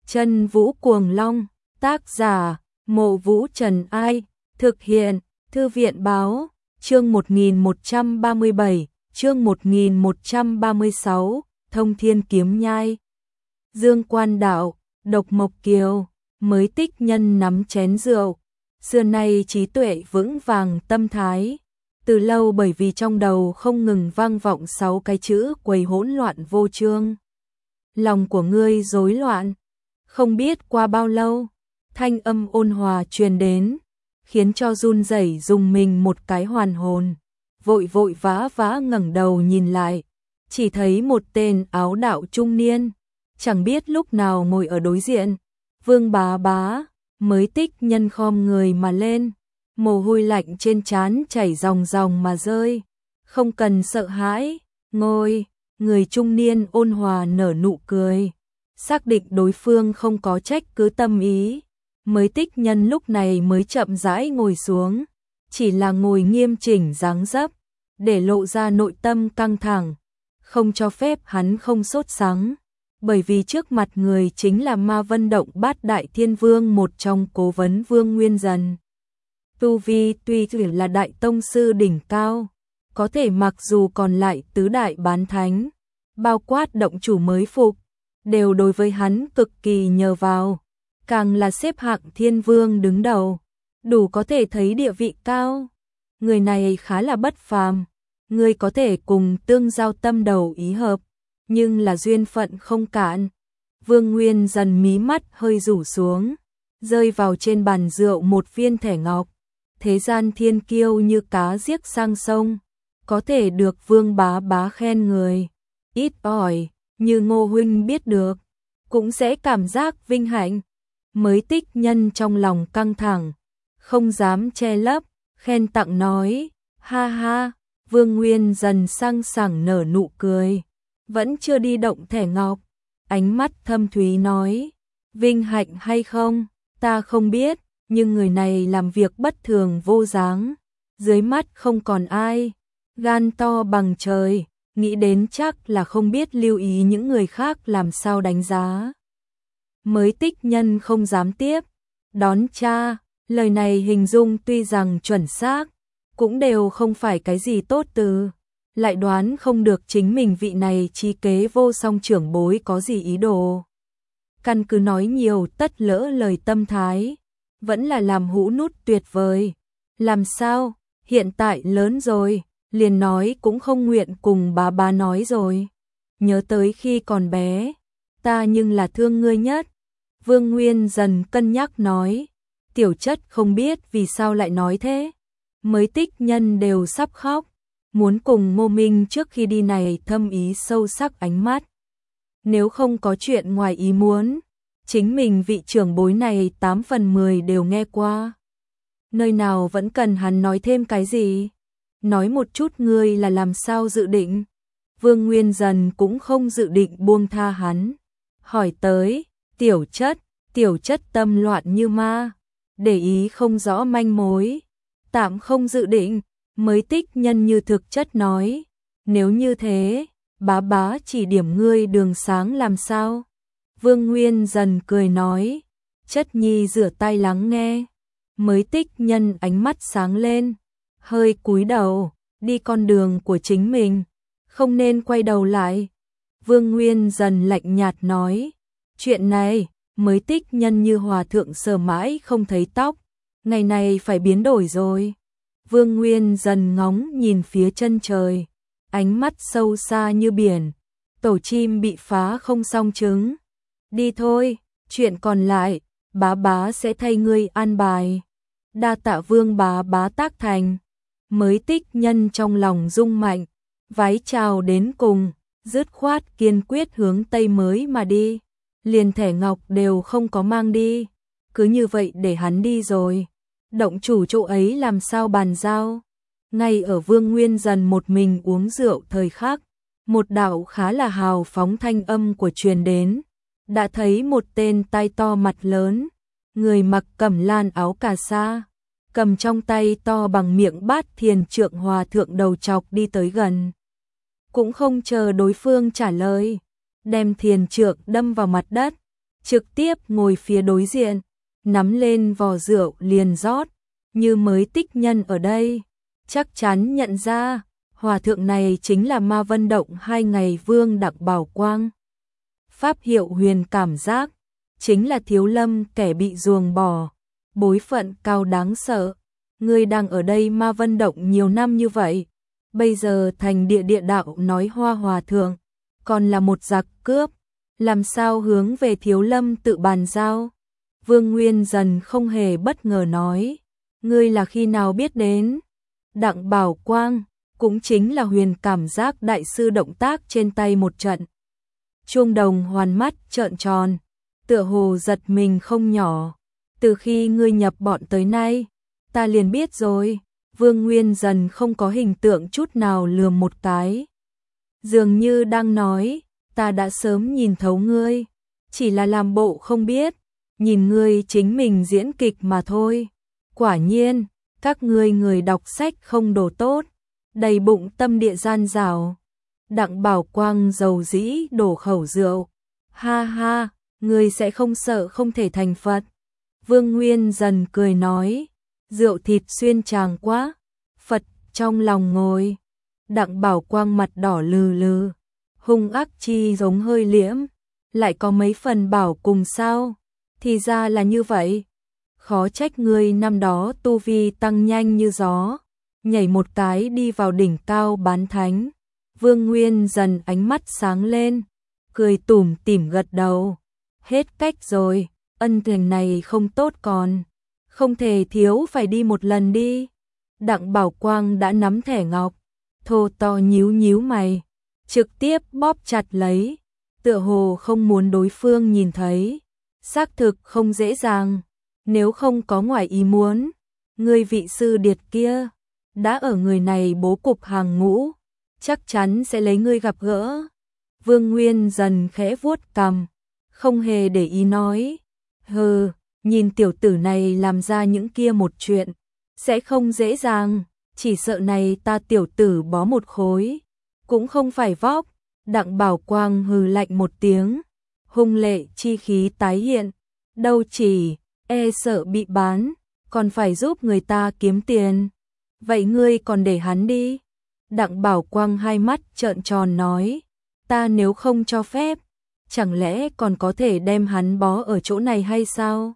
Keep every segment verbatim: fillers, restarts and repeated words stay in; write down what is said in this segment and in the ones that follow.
Chân Vũ Cuồng Long, tác giả, Mộ Vũ Trần Ai, thực hiện, Thư viện Báo, chương một nghìn một trăm ba mươi bảy, chương một nghìn một trăm ba mươi sáu, Thông Thiên Kiếm Nhai. Dương Quan Đạo, Độc Mộc Kiều, mới tích nhân nắm chén rượu, xưa nay trí tuệ vững vàng tâm thái. Từ lâu bởi vì trong đầu không ngừng vang vọng sáu cái chữ quầy hỗn loạn vô chương. Lòng của ngươi rối loạn. Không biết qua bao lâu, thanh âm ôn hòa truyền đến, khiến cho run rẩy dùng mình một cái hoàn hồn, vội vội vã vã ngẩng đầu nhìn lại, chỉ thấy một tên áo đạo trung niên, chẳng biết lúc nào ngồi ở đối diện. Vương Bá Bá, mới tích nhân khom người mà lên, mồ hôi lạnh trên trán chảy ròng ròng mà rơi. Không cần sợ hãi, ngồi. Người trung niên ôn hòa nở nụ cười, xác định đối phương không có trách cứ tâm ý. Mới tích nhân lúc này mới chậm rãi ngồi xuống, chỉ là ngồi nghiêm chỉnh dáng dấp, để lộ ra nội tâm căng thẳng, không cho phép hắn không sốt sắng, bởi vì trước mặt người chính là Ma Vân Động Bát Đại Thiên Vương, một trong cố vấn Vương Nguyên Dần. Tu vi tuy chỉ là đại tông sư đỉnh cao, có thể mặc dù còn lại tứ đại bán thánh, bao quát động chủ mới phục, đều đối với hắn cực kỳ nhờ vào, càng là xếp hạng thiên vương đứng đầu, đủ có thể thấy địa vị cao. Người này khá là bất phàm, người có thể cùng tương giao tâm đầu ý hợp, nhưng là duyên phận không cạn. Vương Nguyên Dần mí mắt hơi rủ xuống, rơi vào trên bàn rượu một viên thẻ ngọc. Thế gian thiên kiêu như cá giết sang sông, có thể được Vương Bá Bá khen người, ít ỏi, như Ngô huynh biết được, cũng sẽ cảm giác vinh hạnh. Mới tích nhân trong lòng căng thẳng, không dám che lấp, khen tặng nói, ha ha. Vương Nguyên Dần sang sảng nở nụ cười, vẫn chưa đi động thẻ ngọc, ánh mắt thâm thúy nói, vinh hạnh hay không, ta không biết, nhưng người này làm việc bất thường vô dáng, dưới mắt không còn ai, gan to bằng trời, nghĩ đến chắc là không biết lưu ý những người khác làm sao đánh giá. Mới tích nhân không dám tiếp, đón cha, lời này hình dung tuy rằng chuẩn xác, cũng đều không phải cái gì tốt từ, lại đoán không được chính mình vị này trí kế vô song trưởng bối có gì ý đồ. Căn cứ nói nhiều tất lỡ lời tâm thái, vẫn là làm hũ nút tuyệt vời. Làm sao, hiện tại lớn rồi, liền nói cũng không nguyện cùng bà bà nói rồi. Nhớ tới khi còn bé, ta nhưng là thương ngươi nhất. Vương Nguyên Dần cân nhắc nói, tiểu chất không biết vì sao lại nói thế. Mới tích nhân đều sắp khóc, muốn cùng Ngô Minh trước khi đi này thâm ý sâu sắc ánh mắt. Nếu không có chuyện ngoài ý muốn, chính mình vị trưởng bối này tám phần mười đều nghe qua. Nơi nào vẫn cần hắn nói thêm cái gì? Nói một chút ngươi là làm sao dự định? Vương Nguyên Dần cũng không dự định buông tha hắn. Hỏi tới, tiểu chất, tiểu chất tâm loạn như ma, để ý không rõ manh mối. Tạm không dự định, mới tích nhân như thực chất nói. Nếu như thế, bá bá chỉ điểm ngươi đường sáng làm sao? Vương Nguyên Dần cười nói, chất nhi rửa tay lắng nghe. Mới tích nhân ánh mắt sáng lên, hơi cúi đầu, đi con đường của chính mình, không nên quay đầu lại. Vương Nguyên Dần lạnh nhạt nói, chuyện này, mới tích nhân như hòa thượng sờ mãi không thấy tóc, ngày này phải biến đổi rồi. Vương Nguyên Dần ngóng nhìn phía chân trời, ánh mắt sâu xa như biển, tổ chim bị phá không xong trứng. Đi thôi, chuyện còn lại, bá bá sẽ thay ngươi an bài. Đa tạ Vương Bá Bá tác thành. Mới tích nhân trong lòng rung mạnh, vái chào đến cùng, dứt khoát kiên quyết hướng Tây mới mà đi. Liền thẻ ngọc đều không có mang đi, cứ như vậy để hắn đi rồi. Động chủ chỗ ấy làm sao bàn giao? Ngay ở Vương Nguyên Dần một mình uống rượu thời khắc, một đạo khá là hào phóng thanh âm của truyền đến. Đã thấy một tên tai to mặt lớn, người mặc cẩm lan áo cà sa, cầm trong tay to bằng miệng bát thiền trượng hòa thượng đầu chọc đi tới gần. Cũng không chờ đối phương trả lời, đem thiền trượng đâm vào mặt đất, trực tiếp ngồi phía đối diện, nắm lên vò rượu liền rót, như mới tích nhân ở đây, chắc chắn nhận ra, hòa thượng này chính là Ma Vân Động hai ngày vương Đặng Bảo Quang. Pháp hiệu Huyền Cảm Giác, chính là Thiếu Lâm kẻ bị ruồng bỏ, bối phận cao đáng sợ. Ngươi đang ở đây Ma Vân Động nhiều năm như vậy, bây giờ thành địa địa đạo nói hoa hòa thượng, còn là một giặc cướp, làm sao hướng về Thiếu Lâm tự bàn giao? Vương Nguyên dần không hề bất ngờ nói, ngươi là khi nào biết đến? Đặng Bảo Quang, cũng chính là Huyền Cảm Giác đại sư động tác trên tay một trận. Chuông đồng hoàn mắt trợn tròn, tựa hồ giật mình không nhỏ, từ khi ngươi nhập bọn tới nay, ta liền biết rồi. Vương Nguyên dần không có hình tượng chút nào lườm một cái, dường như đang nói, ta đã sớm nhìn thấu ngươi, chỉ là làm bộ không biết, nhìn ngươi chính mình diễn kịch mà thôi. Quả nhiên, các ngươi người đọc sách không đồ tốt, đầy bụng tâm địa gian dảo. Đặng Bảo Quang dầu dĩ đổ khẩu rượu, ha ha, ngươi sẽ không sợ không thể thành Phật. Vương Nguyên dần cười nói, rượu thịt xuyên tràng quá, Phật trong lòng ngồi. Đặng Bảo Quang mặt đỏ lừ lừ, hung ác chi giống hơi liễm, lại có mấy phần bảo cùng sao, thì ra là như vậy. Khó trách ngươi năm đó tu vi tăng nhanh như gió, nhảy một cái đi vào đỉnh cao bán thánh. Vương Nguyên dần ánh mắt sáng lên, cười tủm tỉm gật đầu, hết cách rồi, ân tình này không tốt còn, không thể thiếu phải đi một lần đi. Đặng Bảo Quang đã nắm thẻ ngọc, thô to nhíu nhíu mày, trực tiếp bóp chặt lấy, tựa hồ không muốn đối phương nhìn thấy. Xác thực không dễ dàng, nếu không có ngoài ý muốn, người vị sư điệt kia đã ở người này bố cục hàng ngũ, chắc chắn sẽ lấy ngươi gặp gỡ. Vương Nguyên dần khẽ vuốt cằm, không hề để ý nói, hừ, nhìn tiểu tử này làm ra những kia một chuyện, sẽ không dễ dàng, chỉ sợ này ta tiểu tử bó một khối, cũng không phải vóc. Đặng Bảo Quang hừ lạnh một tiếng, hung lệ chi khí tái hiện, đâu chỉ, e sợ bị bán, còn phải giúp người ta kiếm tiền. Vậy ngươi còn để hắn đi. Đặng Bảo Quang hai mắt trợn tròn nói, ta nếu không cho phép, chẳng lẽ còn có thể đem hắn bó ở chỗ này hay sao?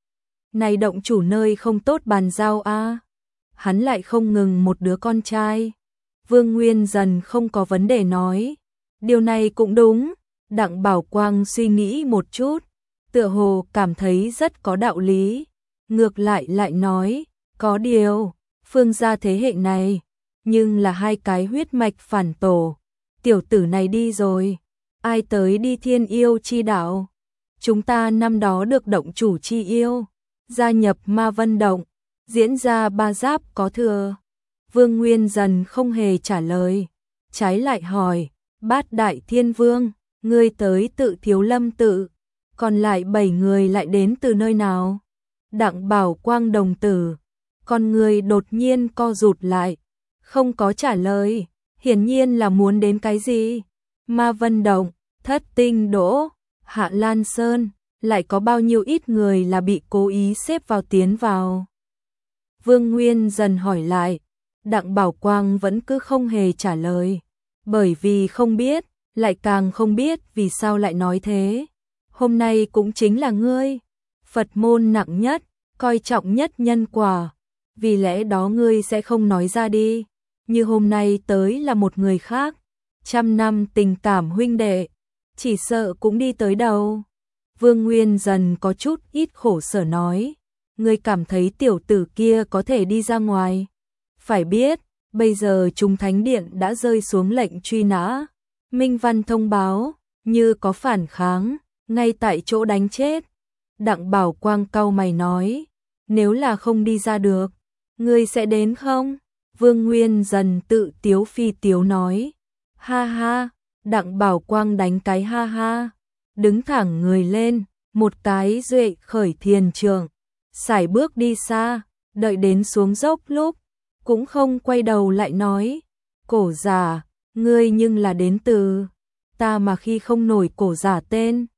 Này động chủ nơi không tốt bàn giao a, à? Hắn lại không ngừng một đứa con trai. Vương Nguyên dần không có vấn đề nói, điều này cũng đúng. Đặng Bảo Quang suy nghĩ một chút, tựa hồ cảm thấy rất có đạo lý, ngược lại lại nói, có điều, Phương gia thế hệ này, nhưng là hai cái huyết mạch phản tổ, tiểu tử này đi rồi, ai tới đi thiên yêu chi đạo? Chúng ta năm đó được động chủ chi yêu, gia nhập Ma Vân Động, diễn ra ba giáp có thừa. Vương Nguyên dần không hề trả lời, trái lại hỏi, Bát Đại Thiên Vương, ngươi tới tự Thiếu Lâm tự, còn lại bảy người lại đến từ nơi nào? Đặng Bảo Quang đồng tử, con người đột nhiên co rụt lại, không có trả lời, hiển nhiên là muốn đến cái gì? Ma Vân Động, Thất Tinh Đỗ, Hạ Lan Sơn, lại có bao nhiêu ít người là bị cố ý xếp vào tiến vào? Vương Nguyên dần hỏi lại, Đặng Bảo Quang vẫn cứ không hề trả lời, bởi vì không biết, lại càng không biết vì sao lại nói thế. Hôm nay cũng chính là ngươi, Phật môn nặng nhất, coi trọng nhất nhân quả, vì lẽ đó ngươi sẽ không nói ra đi, như hôm nay tới là một người khác, trăm năm tình cảm huynh đệ, chỉ sợ cũng đi tới đầu. Vương Nguyên dần có chút ít khổ sở nói, ngươi cảm thấy tiểu tử kia có thể đi ra ngoài? Phải biết, bây giờ Trung Thánh Điện đã rơi xuống lệnh truy nã, minh văn thông báo, như có phản kháng, ngay tại chỗ đánh chết. Đặng Bảo Quang cau mày nói, nếu là không đi ra được, ngươi sẽ đến không? Vương Nguyên dần tự tiếu phi tiếu nói, ha ha. Đặng Bảo Quang đánh cái ha ha, đứng thẳng người lên, một cái duệ khởi thiền trường, sải bước đi xa, đợi đến xuống dốc lúc, cũng không quay đầu lại nói, cổ giả, ngươi nhưng là đến từ, ta mà khi không nổi cổ giả tên.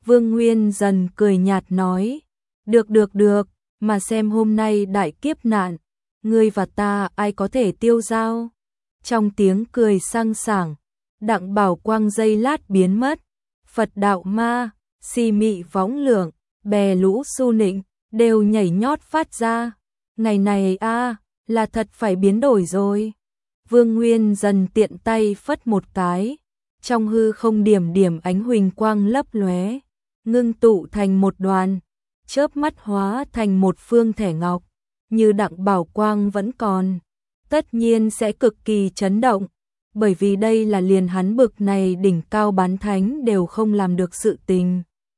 Vương Nguyên dần cười nhạt nói, được được được, mà xem hôm nay đại kiếp nạn, ngươi và ta ai có thể tiêu dao. Trong tiếng cười sang sảng, Đặng Bảo Quang giây lát biến mất, Phật đạo ma, si mị võng lượng, bè lũ su nịnh, đều nhảy nhót phát ra. Ngày này a là thật phải biến đổi rồi. Vương Nguyên dần tiện tay phất một cái, trong hư không điểm điểm ánh huỳnh quang lấp lóe, ngưng tụ thành một đoàn, chớp mắt hóa thành một phương thẻ ngọc, như Đặng Bảo Quang vẫn còn, tất nhiên sẽ cực kỳ chấn động, bởi vì đây là liền hắn bực này đỉnh cao bán thánh đều không làm được sự tình.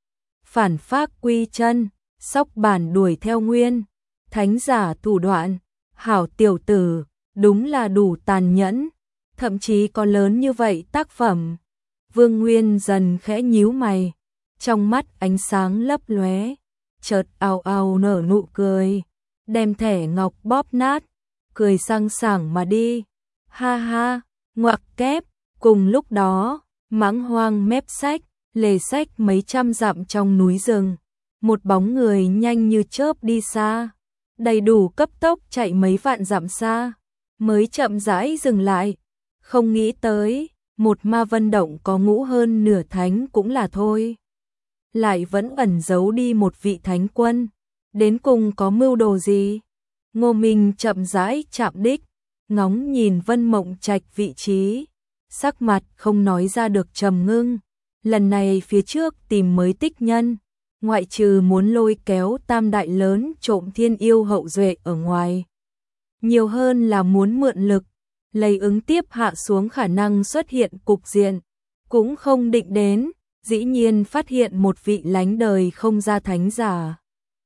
Phản phác quy chân, sóc bản đuổi theo nguyên, thánh giả thủ đoạn, hảo tiểu tử, đúng là đủ tàn nhẫn, thậm chí có lớn như vậy tác phẩm. Vương Nguyên dần khẽ nhíu mày, trong mắt ánh sáng lấp lóe, chợt ào ào nở nụ cười, đem thẻ ngọc bóp nát, cười sang sảng mà đi. Ha ha, ngoặc kép, cùng lúc đó, mãng hoang mép sách, lề sách mấy trăm dặm trong núi rừng, một bóng người nhanh như chớp đi xa, đầy đủ cấp tốc chạy mấy vạn dặm xa, mới chậm rãi dừng lại, không nghĩ tới, một ma vân động có ngũ hơn nửa thánh cũng là thôi. Lại vẫn ẩn giấu đi một vị thánh quân, đến cùng có mưu đồ gì? Ngô Minh chậm rãi chạm đích, ngóng nhìn Vân Mộng Trạch vị trí, sắc mặt không nói ra được trầm ngưng, lần này phía trước tìm mới tích nhân, ngoại trừ muốn lôi kéo tam đại lớn trộm thiên yêu hậu duệ ở ngoài. Nhiều hơn là muốn mượn lực, lấy ứng tiếp hạ xuống khả năng xuất hiện cục diện, cũng không định đến, dĩ nhiên phát hiện một vị lánh đời không ra thánh giả.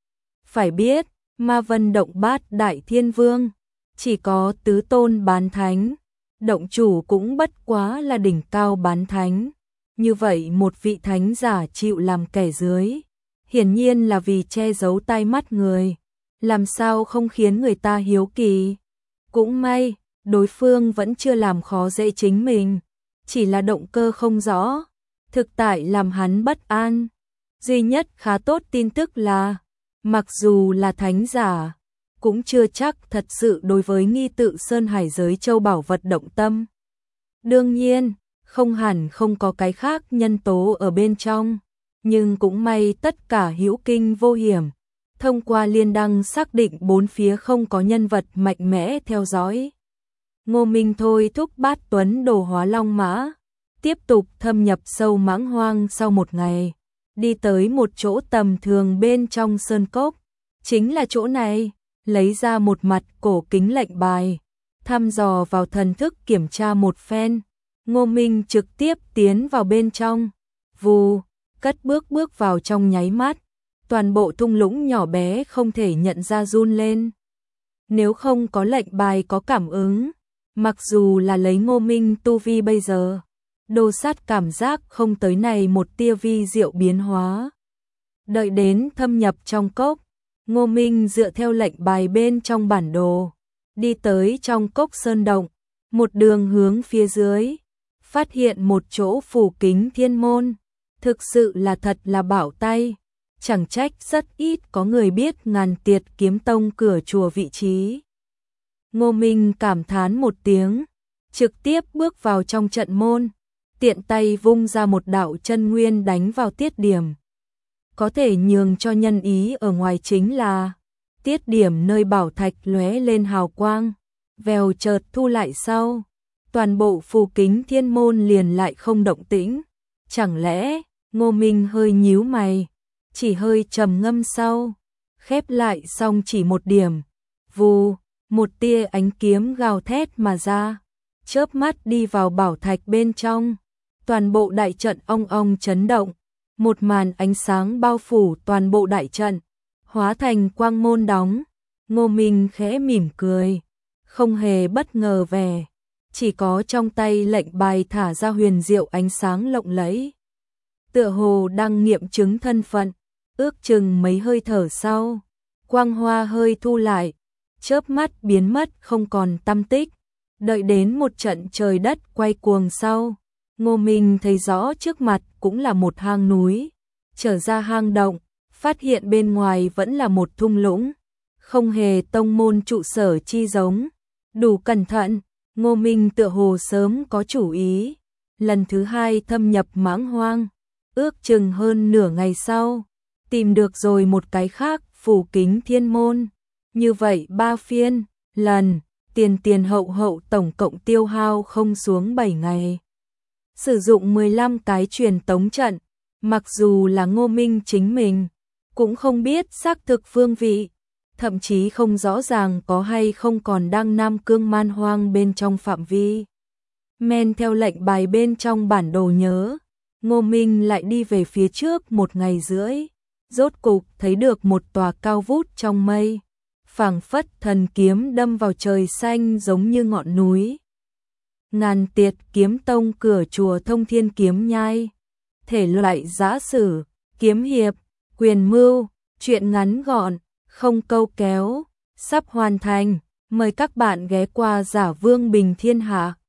Phải biết, ma vân động bát đại thiên vương, chỉ có tứ tôn bán thánh, động chủ cũng bất quá là đỉnh cao bán thánh. Như vậy một vị thánh giả chịu làm kẻ dưới, hiển nhiên là vì che giấu tai mắt người, làm sao không khiến người ta hiếu kỳ. Cũng may, đối phương vẫn chưa làm khó dễ chính mình, chỉ là động cơ không rõ, thực tại làm hắn bất an. Duy nhất khá tốt tin tức là, mặc dù là thánh giả, cũng chưa chắc thật sự đối với nghi tự Sơn Hải giới châu bảo vật động tâm. Đương nhiên, không hẳn không có cái khác nhân tố ở bên trong, nhưng cũng may tất cả hữu kinh vô hiểm. Thông qua liên đăng xác định bốn phía không có nhân vật mạnh mẽ theo dõi. Ngô Minh thôi thúc Bát Tuấn đồ hóa long mã, tiếp tục thâm nhập sâu mãng hoang sau một ngày, đi tới một chỗ tầm thường bên trong sơn cốc. Chính là chỗ này, lấy ra một mặt cổ kính lệnh bài, thăm dò vào thần thức kiểm tra một phen. Ngô Minh trực tiếp tiến vào bên trong, vù, cất bước bước vào trong nháy mắt, toàn bộ thung lũng nhỏ bé không thể nhận ra run lên. Nếu không có lệnh bài có cảm ứng, mặc dù là lấy Ngô Minh tu vi bây giờ, đồ sát cảm giác không tới này một tia vi diệu biến hóa. Đợi đến thâm nhập trong cốc, Ngô Minh dựa theo lệnh bài bên trong bản đồ, đi tới trong cốc sơn động, một đường hướng phía dưới, phát hiện một chỗ phủ kính thiên môn, thực sự là thật là bảo tay, chẳng trách rất ít có người biết Ngàn Tiệt Kiếm Tông cửa chùa vị trí. Ngô Minh cảm thán một tiếng, trực tiếp bước vào trong trận môn, tiện tay vung ra một đạo chân nguyên đánh vào tiết điểm. Có thể nhường cho nhân ý ở ngoài chính là tiết điểm nơi bảo thạch lóe lên hào quang, vèo chợt thu lại sau, toàn bộ phù kính thiên môn liền lại không động tĩnh. Chẳng lẽ, Ngô Minh hơi nhíu mày, chỉ hơi trầm ngâm sau, khép lại xong chỉ một điểm, vù, một tia ánh kiếm gào thét mà ra, chớp mắt đi vào bảo thạch bên trong, toàn bộ đại trận ong ong chấn động, một màn ánh sáng bao phủ toàn bộ đại trận, hóa thành quang môn đóng. Ngô Minh khẽ mỉm cười, không hề bất ngờ vẻ, chỉ có trong tay lệnh bài thả ra huyền diệu ánh sáng lộng lẫy, tựa hồ đang nghiệm chứng thân phận. Ước chừng mấy hơi thở sau, quang hoa hơi thu lại, chớp mắt biến mất không còn tăm tích. Đợi đến một trận trời đất quay cuồng sau, Ngô Minh thấy rõ trước mặt cũng là một hang núi, trở ra hang động, phát hiện bên ngoài vẫn là một thung lũng, không hề tông môn trụ sở chi giống. Đủ cẩn thận, Ngô Minh tựa hồ sớm có chủ ý, lần thứ hai thâm nhập mãng hoang, ước chừng hơn nửa ngày sau, tìm được rồi một cái khác phủ kính thiên môn. Như vậy ba phiên, lần, tiền tiền hậu hậu tổng cộng tiêu hao không xuống bảy ngày. Sử dụng mười lăm cái truyền tống trận, mặc dù là Ngô Minh chính mình, cũng không biết xác thực phương vị, thậm chí không rõ ràng có hay không còn đang Nam Cương man hoang bên trong phạm vi. Men theo lệnh bài bên trong bản đồ nhớ, Ngô Minh lại đi về phía trước một ngày rưỡi, rốt cục thấy được một tòa cao vút trong mây, phảng phất thần kiếm đâm vào trời xanh giống như ngọn núi. Ngàn Tiệt Kiếm Tông cửa chùa Thông Thiên Kiếm Nhai. Thể loại giã sử, kiếm hiệp, quyền mưu, truyện ngắn gọn, không câu kéo, sắp hoàn thành. Mời các bạn ghé qua Giả Vương Bình Thiên Hạ.